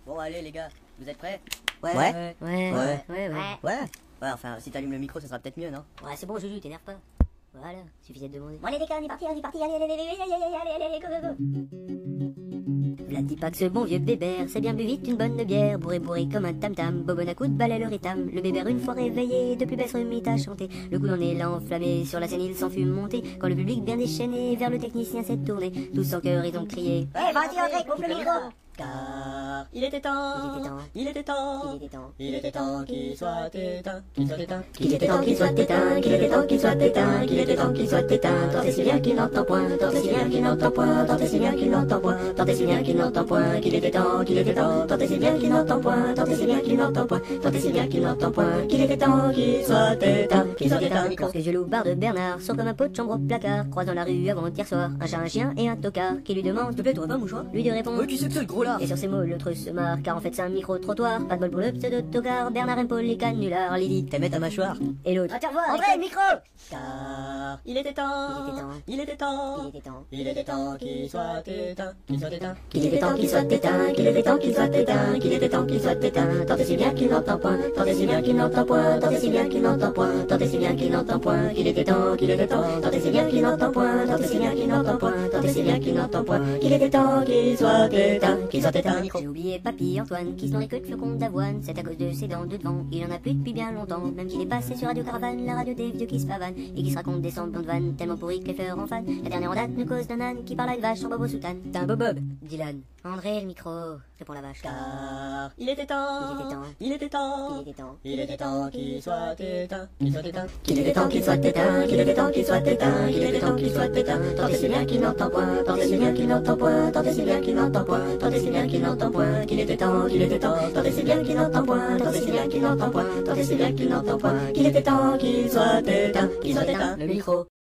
Bon, allez, les gars, vous êtes prêts? Ouais. Ouais, enfin, si t'allumes le micro, ça sera peut-être mieux, non? Ouais, c'est bon, Juju, t'énerve pas. Voilà, suffisait de demander. Bon allez les gars, on est parti, allez, allez, go, go, go. Vlad dit pas que ce bon vieux bébert s'est bien bu vite une bonne bière, bourré comme un tam-tam, bobonne à coups de balai le rythme. Le bébert une fois réveillé, de plus belle se remit à chanter. Le coup d'en élan enflammé, sur la scène il s'en fut monté. Quand le public bien déchaîné, vers le technicien s'est tourné. Tous en chœur ils ont crié. Eh, vas-y André, coupe le micro. Car il était temps, il était temps, il était temps qu'il soit éteint, qu'il soit éteint, Qu'il était temps qu'il soit éteint, qu'il était temps qu'il soit éteint, qu'il était temps qu'il soit éteint. Tant et si bien qu'il n'entend point, tant et si bien qu'il n'entend point, tant et si bien qu'il n'entend point, tant et si bien qu'il n'entend point, qu'il était temps, tant et si bien qu'il n'entend point, tant et si bien qu'il n'entend point, tant et si bien qu'il n'entend point, qu'il était temps qu'il soit éteint, qu'il soit éteint. Lorsque je loup-bar de Bernard sort comme un pot de chambre au placard, croise dans la rue avant-hier soir un chat, un chien et un tocard qui lui demande: s'il te plaît, t'aurais pas un mouchoir? Lui de répondre: qui c'est que ce gros là? Et sur ces mots, l'autre se marre, car en fait c'est un micro-trottoir. Pas de bol pour le pseudo-tocard, Bernard aime Paul les canulars. Lydie, T'aimais ta mâchoire? et l'autre: Tiens, voir, André, le micro! Car il était temps, il était temps, il était temps qu'il soit éteint, qu'il soit éteint, qu'il était temps qu'il soit éteint, qu'il était temps qu'il soit éteint, qu'il était temps qu'il soit éteint. Tant et si bien qu'il n'entend point, tant et si bien qu'il n'entend point, tant et si bien qu'il n'entend point, tant et si bien qu'il n'entend point, qu'il était temps, tant et si bien qu'il n'entend point, tant et si bien qu'il n'entend point, tant et si bien qu'il n'entend point, qu'il était temps qu'il soit éteint, qu'il soit éteint. J'ai oublié Papy Antoine qui se nourrit que de flocons d'avoine. C'est à cause de ses dents de devant, il en a plus depuis bien longtemps. Même qu'il est passé sur Radio Caravane, la radio des vieux qui se pavanent et qui se racontent des semblants de vannes tellement pourris que les fleurs en fan. La dernière en date nous cause d'un âne qui parle à une vache en bobo soutane. T'es un bobob, Dylan. André, le micro, répond la vache. car il était temps, Il était temps, il était temps, il était temps qu'il soit éteint, qu'il soit éteint, Qu'il était temps qu'il soit éteint, qu'il était temps qu'il soit éteint, qu'il était temps qu'il soit éteint. Tant et si bien qu'il n'entend point, tant et si bien qu'il n'entend point, tant et si bien qu'il n'entend point, tant et si bien qu'il n'entend point, qu'il était temps, tant et si bien qu'il n'entend point, tant et si bien qu'il n'entend point, tant et si bien qu'il n'entend point, qu'il était temps qu'il soit éteint, qu'il soit éteint. le micro.